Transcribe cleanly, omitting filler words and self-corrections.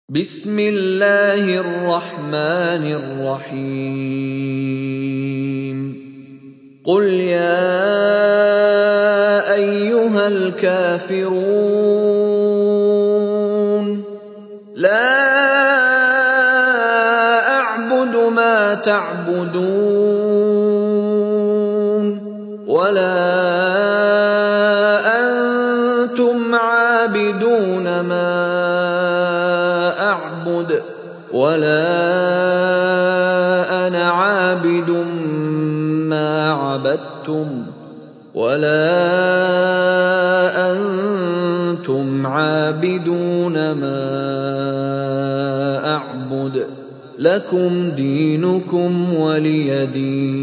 بسم الله الرحمن الرحيم قل يا أيها الكافرون لا أعبد ما تعبدون ولا أنتم عابدون ما أعبد ولا أنا عابد ما عبدتم ولا أنتم عابدون ما أعبد لكم دينكم ولي دين.